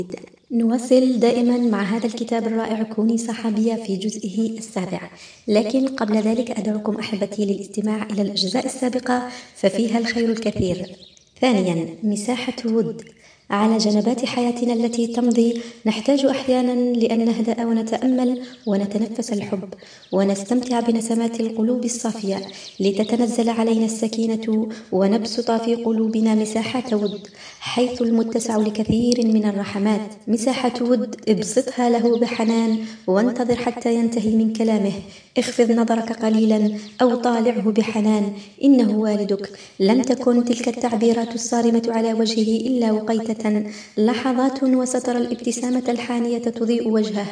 نواصل دائما مع هذا الكتاب الرائع كوني صحابية في جزئه السابع، لكن قبل ذلك أدعوكم أحبتي للاستماع إلى الأجزاء السابقة ففيها الخير الكثير. ثانيا، مساحة ود. على جنبات حياتنا التي تمضي نحتاج أحيانا لأن نهدأ ونتأمل ونتنفس الحب ونستمتع بنسمات القلوب الصافية لتتنزل علينا السكينة ونبسط في قلوبنا مساحة ود، حيث المتسع لكثير من الرحمات. مساحة ود ابسطها له بحنان وانتظر حتى ينتهي من كلامه، اخفض نظرك قليلا أو طالعه بحنان، إنه والدك. لم تكن تلك التعبيرات الصارمة على وجهه إلا وقيتة لحظات وسترى الابتسامة الحانية تضيء وجهه.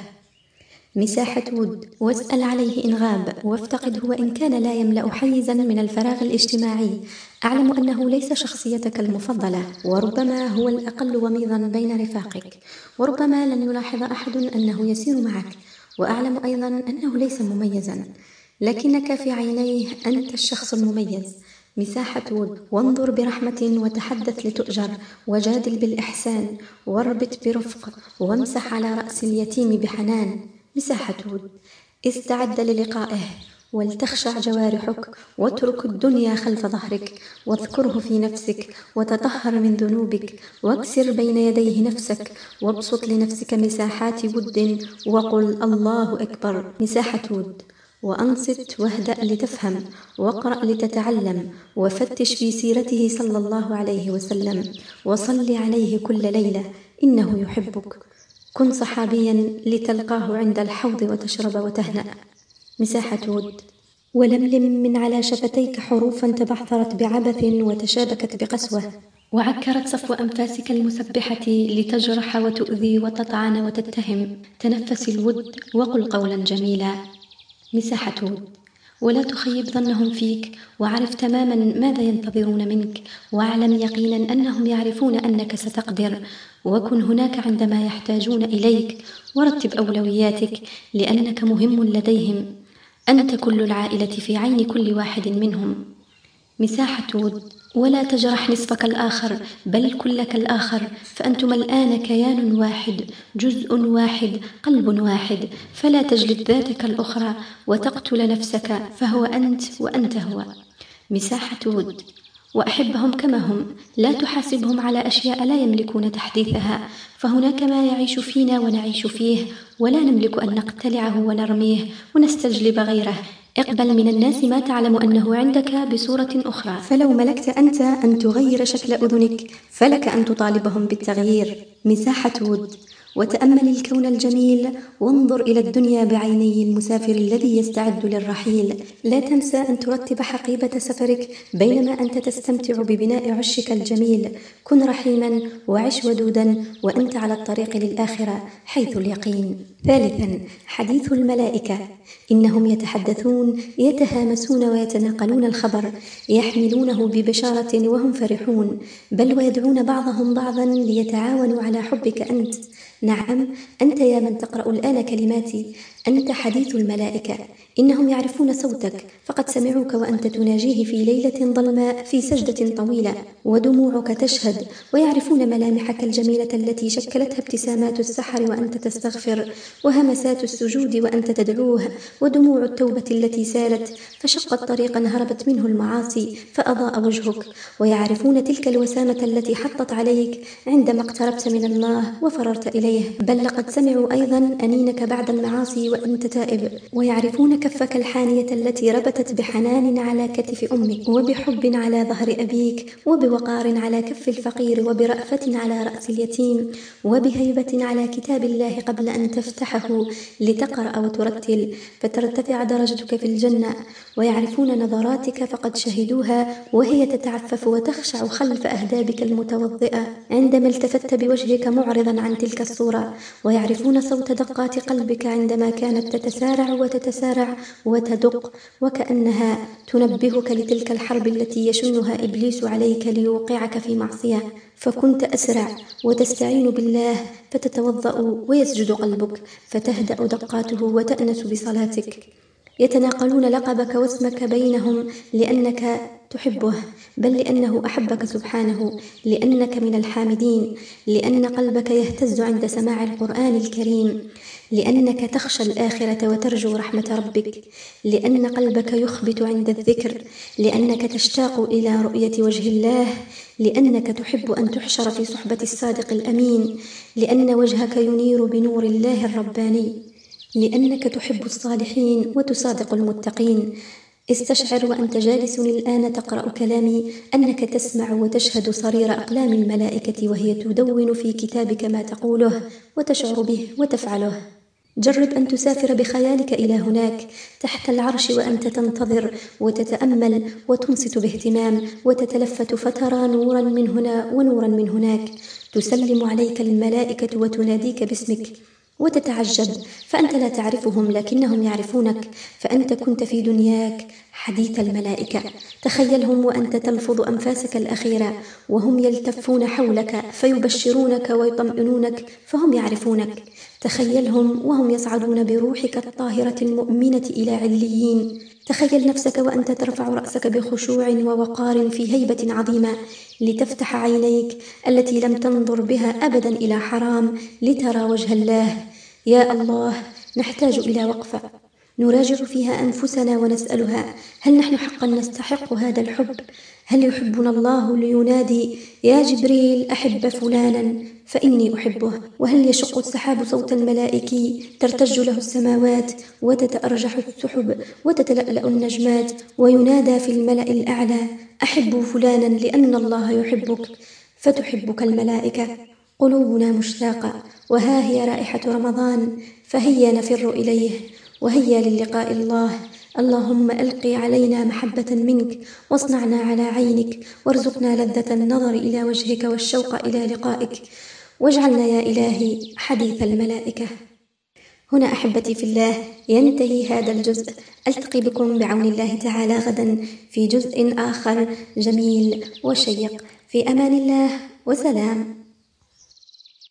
مساحة ود، واسأل عليه إن غاب، وافتقده وإن كان لا يملأ حيزا من الفراغ الاجتماعي. أعلم أنه ليس شخصيتك المفضلة، وربما هو الأقل وميضا بين رفاقك، وربما لن يلاحظ أحد أنه يسير معك، وأعلم أيضا أنه ليس مميزا، لكنك في عينيه أنت الشخص المميز. مساحة ود، وانظر برحمة وتحدث لتؤجر، وجادل بالإحسان، واربط برفق، وامسح على رأس اليتيم بحنان. مساحة ود، استعد للقائه ولتخشع جوارحك، واترك الدنيا خلف ظهرك، واذكره في نفسك، وتطهر من ذنوبك، واكسر بين يديه نفسك، وابسط لنفسك مساحات ود، وقل الله أكبر. مساحة ود، وأنصت واهدأ لتفهم، واقرأ لتتعلم، وفتش في سيرته صلى الله عليه وسلم، وصل عليه كل ليلة، إنه يحبك. كن صحابيا لتلقاه عند الحوض وتشرب وتهنأ. مساحة ود، ولملم من على شفتيك حروفا تبعثرت بعبث وتشابكت بقسوة، وعكرت صفو أنفاسك المسبحة لتجرح وتؤذي وتطعن وتتهم. تنفس الود وقل قولا جميلا. مساحة ود، ولا تخيب ظنهم فيك، وعرف تماما ماذا ينتظرون منك، واعلم يقينا أنهم يعرفون أنك ستقدر، وكن هناك عندما يحتاجون إليك، ورتب أولوياتك لأنك مهم لديهم. أنت كل العائلة في عين كل واحد منهم. مساحة ود، ولا تجرح نصفك الآخر بل كلك الآخر، فأنتم الآن كيان واحد، جزء واحد، قلب واحد، فلا تجلد ذاتك الأخرى وتقتل نفسك، فهو أنت وأنت هو. مساحة ود، وأحبهم كما هم، لا تحاسبهم على أشياء لا يملكون تحديثها، فهناك ما يعيش فينا ونعيش فيه، ولا نملك أن نقتلعه ونرميه ونستجلب غيره. اقبل من الناس ما تعلم أنه عندك بصورة أخرى، فلو ملكت أنت أن تغير شكل أذنك فلك أن تطالبهم بالتغيير. مساحة ود، وتأمل الكون الجميل، وانظر إلى الدنيا بعيني المسافر الذي يستعد للرحيل. لا تنسى أن ترتب حقيبة سفرك بينما أنت تستمتع ببناء عشك الجميل. كن رحيما وعش ودودا وأنت على الطريق للآخرة حيث اليقين. ثالثا، حديث الملائكة. إنهم يتحدثون، يتهامسون ويتناقلون الخبر، يحملونه ببشارة وهم فرحون، بل ويدعون بعضهم بعضا ليتعاونوا على حبك أنت. نعم، أنت يا من تقرأ الآن كلماتي، أنت حديث الملائكة. إنهم يعرفون صوتك، فقد سمعوك وأنت تناجيه في ليلة ظلماء في سجدة طويلة ودموعك تشهد، ويعرفون ملامحك الجميلة التي شكلتها ابتسامات السحر وأنت تستغفر، وهمسات السجود وأنت تدعوه، ودموع التوبة التي سالت فشقت طريقا هربت منه المعاصي فأضاء وجهك، ويعرفون تلك الوسامة التي حطت عليك عندما اقتربت من الله وفررت إليه، بل لقد سمعوا أيضا أنينك بعد المعاصي وأنت تائب، ويعرفون كفك الحانية التي ربتت بحنان على كتف أمك، وبحب على ظهر أبيك، وبوقار على كف الفقير، وبرأفة على رأس اليتيم، وبهيبة على كتاب الله قبل أن تفتحه لتقرأ وترتل فترتفع درجتك في الجنة. ويعرفون نظراتك فقد شهدوها وهي تتعفف وتخشع خلف أهدابك المتوضئة عندما التفت بوجهك معرضا عن تلك الصورة، ويعرفون صوت دقات قلبك عندما كانت تتسارع وتتسارع وتدق، وكأنها تنبهك لتلك الحرب التي يشنها إبليس عليك ليوقعك في معصية، فكنت أسرع وتستعين بالله فتتوضأ ويسجد قلبك فتهدأ دقاته وتأنس بصلاتك. يتناقلون لقبك واسمك بينهم لأنك تحبه، بل لأنه أحبك سبحانه، لأنك من الحامدين، لأن قلبك يهتز عند سماع القرآن الكريم، لأنك تخشى الآخرة وترجو رحمة ربك، لأن قلبك يخبت عند الذكر، لأنك تشتاق إلى رؤية وجه الله، لأنك تحب أن تحشر في صحبة الصادق الأمين، لأن وجهك ينير بنور الله الرباني، لأنك تحب الصالحين وتصادق المتقين. استشعر وأنت جالس الآن تقرأ كلامي أنك تسمع وتشهد صرير أقلام الملائكة وهي تدون في كتابك ما تقوله وتشعر به وتفعله. جرب أن تسافر بخيالك إلى هناك تحت العرش وأنت تنتظر وتتأمل وتنصت باهتمام وتتلفت، فترى نورا من هنا ونورا من هناك، تسلم عليك الملائكة وتناديك باسمك وتتعجب، فأنت لا تعرفهم لكنهم يعرفونك، فأنت كنت في دنياك حديث الملائكة. تخيلهم وأنت تلفظ أنفاسك الأخيرة وهم يلتفون حولك فيبشرونك ويطمئنونك، فهم يعرفونك. تخيلهم وهم يصعدون بروحك الطاهرة المؤمنة إلى عليين. تخيل نفسك وأنت ترفع رأسك بخشوع ووقار في هيبة عظيمة لتفتح عينيك التي لم تنظر بها أبدا إلى حرام لترى وجه الله. يا الله، نحتاج إلى وقفة نراجع فيها أنفسنا ونسألها: هل نحن حقا نستحق هذا الحب؟ هل يحبنا الله لينادي: يا جبريل أحب فلانا فإني أحبه؟ وهل يشق السحاب صوت الملائكي ترتج له السماوات وتتأرجح السحب وتتلألأ النجمات وينادى في الملأ الأعلى: أحب فلانا لأن الله يحبك فتحبك الملائكة؟ قلوبنا مشتاقة، وها هي رائحة رمضان، فهيا نفر إليه وهيا للقاء الله. اللهم ألقي علينا محبة منك واصنعنا على عينك، وارزقنا لذة النظر إلى وجهك والشوق إلى لقائك، واجعلنا يا إلهي حديث الملائكة. هنا أحبتي في الله ينتهي هذا الجزء. ألتقي بكم بعون الله تعالى غدا في جزء آخر جميل وشيق. في أمان الله، وسلام.